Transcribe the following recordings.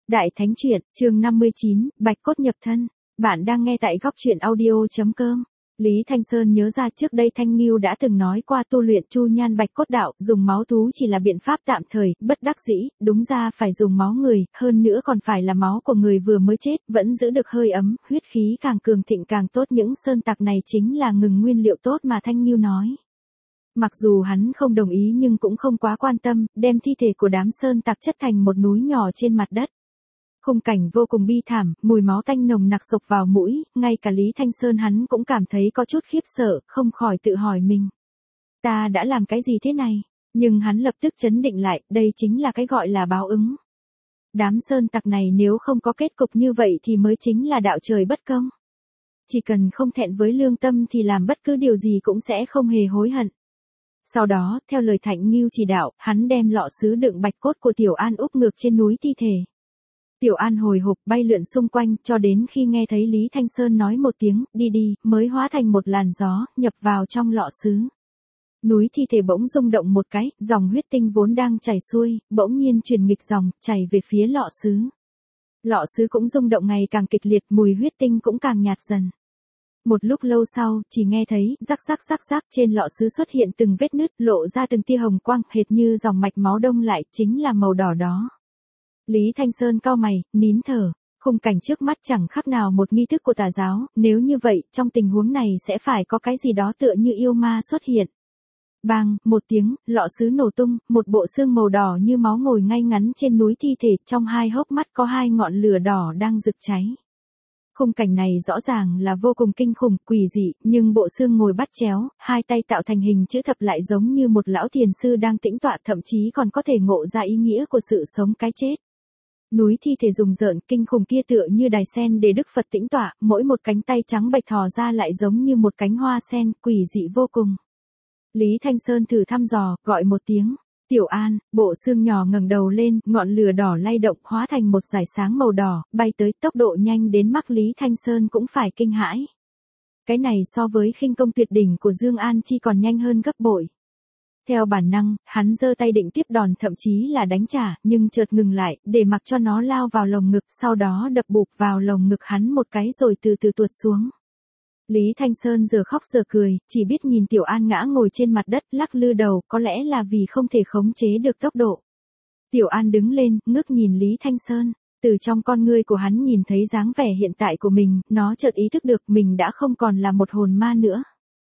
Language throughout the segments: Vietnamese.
Đại Thánh Truyện, chương 59, Bạch Cốt nhập thân. Bạn đang nghe tại góc truyện audio.com. Lý Thanh Sơn nhớ ra trước đây Thanh Nghiêu đã từng nói qua tu luyện Chu Nhan Bạch Cốt đạo, dùng máu thú chỉ là biện pháp tạm thời, bất đắc dĩ, đúng ra phải dùng máu người, hơn nữa còn phải là máu của người vừa mới chết, vẫn giữ được hơi ấm, huyết khí càng cường thịnh càng tốt. Những sơn tặc này chính là ngừng nguyên liệu tốt mà Thanh Nghiêu nói. Mặc dù hắn không đồng ý nhưng cũng không quá quan tâm, đem thi thể của đám sơn tặc chất thành một núi nhỏ trên mặt đất. Khung cảnh vô cùng bi thảm, mùi máu tanh nồng nặc xộc vào mũi, ngay cả Lý Thanh Sơn hắn cũng cảm thấy có chút khiếp sợ, không khỏi tự hỏi mình. Ta đã làm cái gì thế này? Nhưng hắn lập tức trấn định lại, đây chính là cái gọi là báo ứng. Đám sơn tặc này nếu không có kết cục như vậy thì mới chính là đạo trời bất công. Chỉ cần không thẹn với lương tâm thì làm bất cứ điều gì cũng sẽ không hề hối hận. Sau đó, theo lời Thanh Nghiêu chỉ đạo, hắn đem lọ sứ đựng bạch cốt của Tiểu An úp ngược trên núi thi thể. Tiểu An hồi hộp bay lượn xung quanh cho đến khi nghe thấy Lý Thanh Sơn nói một tiếng, đi đi, mới hóa thành một làn gió, nhập vào trong lọ sứ. Núi thi thể bỗng rung động một cái, dòng huyết tinh vốn đang chảy xuôi, bỗng nhiên chuyển nghịch dòng, chảy về phía lọ sứ. Lọ sứ cũng rung động ngày càng kịch liệt, mùi huyết tinh cũng càng nhạt dần. Một lúc lâu sau, chỉ nghe thấy, rắc rắc trên lọ sứ xuất hiện từng vết nứt, lộ ra từng tia hồng quang, hệt như dòng mạch máu đông lại, chính là màu đỏ đó. Lý Thanh Sơn cau mày, nín thở, khung cảnh trước mắt chẳng khác nào một nghi thức của tà giáo, nếu như vậy, trong tình huống này sẽ phải có cái gì đó tựa như yêu ma xuất hiện. Bang, một tiếng, lọ sứ nổ tung, một bộ xương màu đỏ như máu ngồi ngay ngắn trên núi thi thể, trong hai hốc mắt có hai ngọn lửa đỏ đang rực cháy. Khung cảnh này rõ ràng là vô cùng kinh khủng, quỷ dị, nhưng bộ xương ngồi bắt chéo, hai tay tạo thành hình chữ thập lại giống như một lão thiền sư đang tĩnh tọa, thậm chí còn có thể ngộ ra ý nghĩa của sự sống cái chết. Núi thi thể rùng rợn kinh khủng kia tựa như đài sen để Đức Phật tĩnh tọa, mỗi một cánh tay trắng bệch thò ra lại giống như một cánh hoa sen, quỷ dị vô cùng. Lý Thanh Sơn thử thăm dò, gọi một tiếng. Tiểu An, bộ xương nhỏ ngẩng đầu lên, ngọn lửa đỏ lay động hóa thành một dải sáng màu đỏ, bay tới, tốc độ nhanh đến mức Lý Thanh Sơn cũng phải kinh hãi. Cái này so với khinh công tuyệt đỉnh của Dương An Chi còn nhanh hơn gấp bội. Theo bản năng, hắn giơ tay định tiếp đòn, thậm chí là đánh trả, nhưng chợt ngừng lại, để mặc cho nó lao vào lồng ngực, sau đó đập bụp vào lồng ngực hắn một cái rồi từ từ tuột xuống. Lý Thanh Sơn giờ khóc giờ cười, chỉ biết nhìn Tiểu An ngã ngồi trên mặt đất, lắc lư đầu, có lẽ là vì không thể khống chế được tốc độ. Tiểu An đứng lên, ngước nhìn Lý Thanh Sơn, từ trong con ngươi của hắn nhìn thấy dáng vẻ hiện tại của mình, nó chợt ý thức được mình đã không còn là một hồn ma nữa.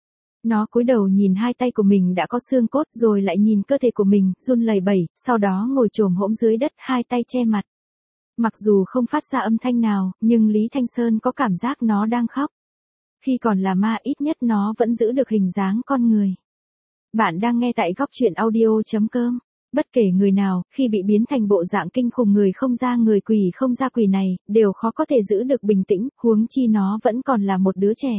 Nó cúi đầu nhìn hai tay của mình đã có xương cốt, rồi lại nhìn cơ thể của mình, run lẩy bẩy, sau đó ngồi chồm hổm dưới đất, hai tay che mặt. Mặc dù không phát ra âm thanh nào, nhưng Lý Thanh Sơn có cảm giác nó đang khóc. Khi còn là ma ít nhất nó vẫn giữ được hình dáng con người. Bạn đang nghe tại góc truyện audio.com. Bất kể người nào, khi bị biến thành bộ dạng kinh khủng người không ra người quỷ không ra quỷ này, đều khó có thể giữ được bình tĩnh, huống chi nó vẫn còn là một đứa trẻ.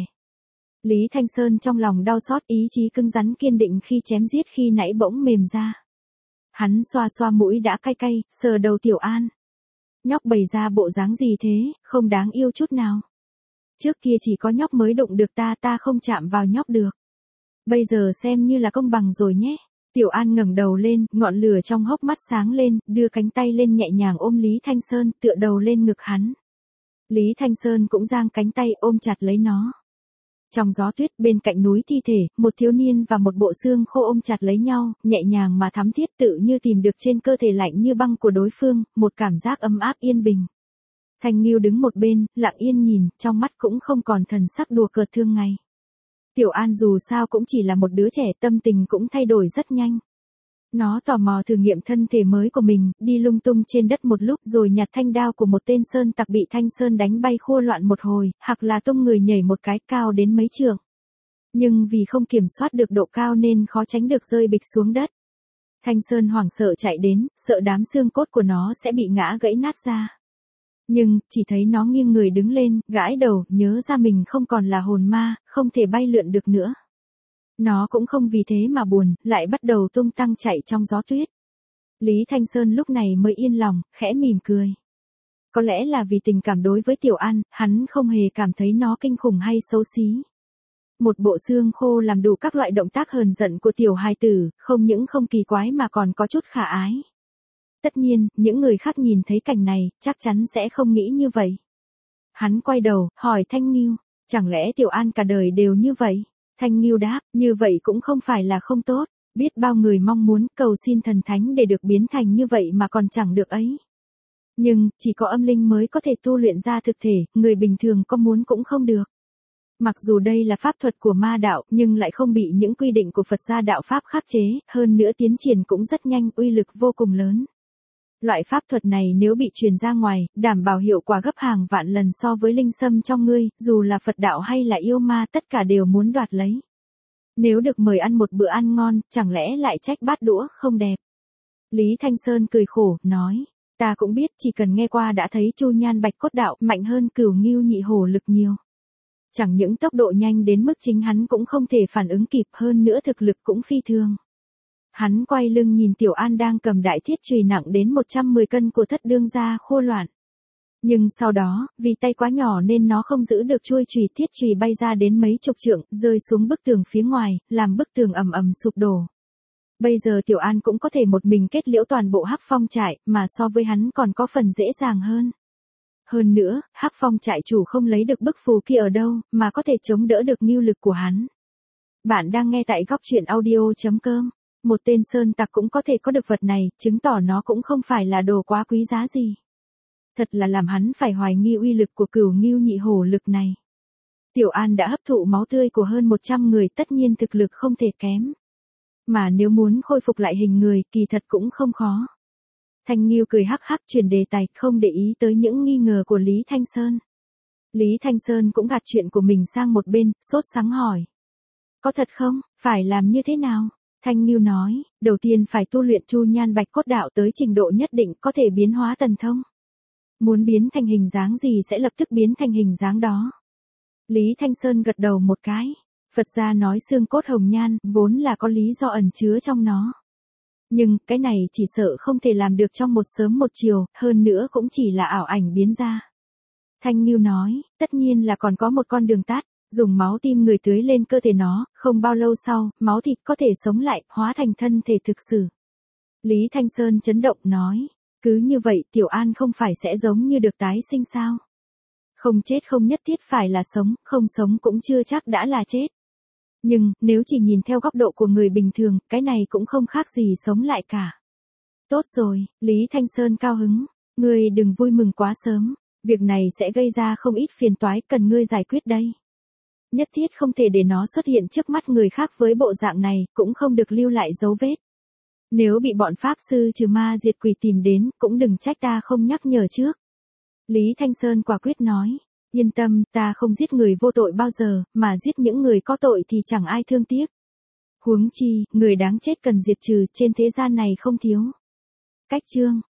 Lý Thanh Sơn trong lòng đau xót, ý chí cứng rắn kiên định khi chém giết khi nãy bỗng mềm ra. Hắn xoa xoa mũi đã cay cay, sờ đầu Tiểu An. Nhóc bày ra bộ dáng gì thế, không đáng yêu chút nào. Trước kia chỉ có nhóc mới đụng được ta không chạm vào nhóc được. Bây giờ xem như là công bằng rồi nhé. Tiểu An ngẩng đầu lên, ngọn lửa trong hốc mắt sáng lên, đưa cánh tay lên nhẹ nhàng ôm Lý Thanh Sơn, tựa đầu lên ngực hắn. Lý Thanh Sơn cũng giang cánh tay ôm chặt lấy nó. Trong gió tuyết bên cạnh núi thi thể, một thiếu niên và một bộ xương khô ôm chặt lấy nhau, nhẹ nhàng mà thắm thiết, tự như tìm được trên cơ thể lạnh như băng của đối phương, một cảm giác ấm áp yên bình. Thanh Nghiêu đứng một bên, lặng yên nhìn, trong mắt cũng không còn thần sắc đùa cợt thương ngày. Tiểu An dù sao cũng chỉ là một đứa trẻ, tâm tình cũng thay đổi rất nhanh. Nó tò mò thử nghiệm thân thể mới của mình, đi lung tung trên đất một lúc rồi nhặt thanh đao của một tên sơn tặc bị Thanh Sơn đánh bay khua loạn một hồi, hoặc là tung người nhảy một cái cao đến mấy trượng. Nhưng vì không kiểm soát được độ cao nên khó tránh được rơi bịch xuống đất. Thanh Sơn hoảng sợ chạy đến, sợ đám xương cốt của nó sẽ bị ngã gãy nát ra. Nhưng, chỉ thấy nó nghiêng người đứng lên, gãi đầu, nhớ ra mình không còn là hồn ma, không thể bay lượn được nữa. Nó cũng không vì thế mà buồn, lại bắt đầu tung tăng chạy trong gió tuyết. Lý Thanh Sơn lúc này mới yên lòng, khẽ mỉm cười. Có lẽ là vì tình cảm đối với Tiểu An, hắn không hề cảm thấy nó kinh khủng hay xấu xí. Một bộ xương khô làm đủ các loại động tác hờn giận của tiểu hài tử, không những không kỳ quái mà còn có chút khả ái. Tất nhiên, những người khác nhìn thấy cảnh này, chắc chắn sẽ không nghĩ như vậy. Hắn quay đầu, hỏi Thanh Nghiêu, chẳng lẽ Tiểu An cả đời đều như vậy? Thanh Nghiêu đáp, như vậy cũng không phải là không tốt, biết bao người mong muốn cầu xin thần thánh để được biến thành như vậy mà còn chẳng được ấy. Nhưng, chỉ có âm linh mới có thể tu luyện ra thực thể, người bình thường có muốn cũng không được. Mặc dù đây là pháp thuật của ma đạo, nhưng lại không bị những quy định của Phật gia đạo pháp khắc chế, hơn nữa tiến triển cũng rất nhanh, uy lực vô cùng lớn. Loại pháp thuật này nếu bị truyền ra ngoài, đảm bảo hiệu quả gấp hàng vạn lần so với linh sâm trong ngươi, dù là Phật đạo hay là yêu ma tất cả đều muốn đoạt lấy. Nếu được mời ăn một bữa ăn ngon, chẳng lẽ lại trách bát đũa không đẹp. Lý Thanh Sơn cười khổ, nói, ta cũng biết chỉ cần nghe qua đã thấy Chu Nhan Bạch Cốt Đạo mạnh hơn Cửu Ngưu Nhị Hổ Lực nhiều. Chẳng những tốc độ nhanh đến mức chính hắn cũng không thể phản ứng kịp, hơn nữa thực lực cũng phi thường. Hắn quay lưng nhìn Tiểu An đang cầm đại thiết chùy nặng đến 110 cân của Thất Đương gia Khô Loạn. Nhưng sau đó, vì tay quá nhỏ nên nó không giữ được chuôi chùy, thiết chùy bay ra đến mấy chục trượng, rơi xuống bức tường phía ngoài, làm bức tường ầm ầm sụp đổ. Bây giờ Tiểu An cũng có thể một mình kết liễu toàn bộ Hắc Phong trại, mà so với hắn còn có phần dễ dàng hơn. Hơn nữa, Hắc Phong trại chủ không lấy được bức phù kia ở đâu, mà có thể chống đỡ được ngưu lực của hắn. Bạn đang nghe tại góc truyện audio.com. Một tên sơn tặc cũng có thể có được vật này, chứng tỏ nó cũng không phải là đồ quá quý giá gì. Thật là làm hắn phải hoài nghi uy lực của Cửu Ngưu Nhị Hổ Lực này. Tiểu An đã hấp thụ máu tươi của hơn 100 người, tất nhiên thực lực không thể kém. Mà nếu muốn khôi phục lại hình người, kỳ thật cũng không khó. Thanh Nghiêu cười hắc hắc chuyển đề tài, không để ý tới những nghi ngờ của Lý Thanh Sơn. Lý Thanh Sơn cũng gạt chuyện của mình sang một bên, sốt sắng hỏi. Có thật không, phải làm như thế nào? Thanh Nghiêu nói, đầu tiên phải tu luyện Chu Nhan Bạch Cốt Đạo tới trình độ nhất định có thể biến hóa thần thông. Muốn biến thành hình dáng gì sẽ lập tức biến thành hình dáng đó. Lý Thanh Sơn gật đầu một cái. Phật gia nói xương cốt hồng nhan, vốn là có lý do ẩn chứa trong nó. Nhưng, cái này chỉ sợ không thể làm được trong một sớm một chiều, hơn nữa cũng chỉ là ảo ảnh biến ra. Thanh Nghiêu nói, tất nhiên là còn có một con đường tắt, dùng máu tim người tưới lên cơ thể nó, không bao lâu sau, máu thịt có thể sống lại, hóa thành thân thể thực sự. Lý Thanh Sơn chấn động nói, cứ như vậy Tiểu An không phải sẽ giống như được tái sinh sao? Không chết không nhất thiết phải là sống, không sống cũng chưa chắc đã là chết. Nhưng, nếu chỉ nhìn theo góc độ của người bình thường, cái này cũng không khác gì sống lại cả. Tốt rồi, Lý Thanh Sơn cao hứng, ngươi đừng vui mừng quá sớm, việc này sẽ gây ra không ít phiền toái cần ngươi giải quyết đây. Nhất thiết không thể để nó xuất hiện trước mắt người khác với bộ dạng này, cũng không được lưu lại dấu vết. Nếu bị bọn Pháp sư trừ ma diệt quỷ tìm đến, cũng đừng trách ta không nhắc nhở trước. Lý Thanh Sơn quả quyết nói, yên tâm, ta không giết người vô tội bao giờ, mà giết những người có tội thì chẳng ai thương tiếc. Huống chi, người đáng chết cần diệt trừ, trên thế gian này không thiếu. Cách chương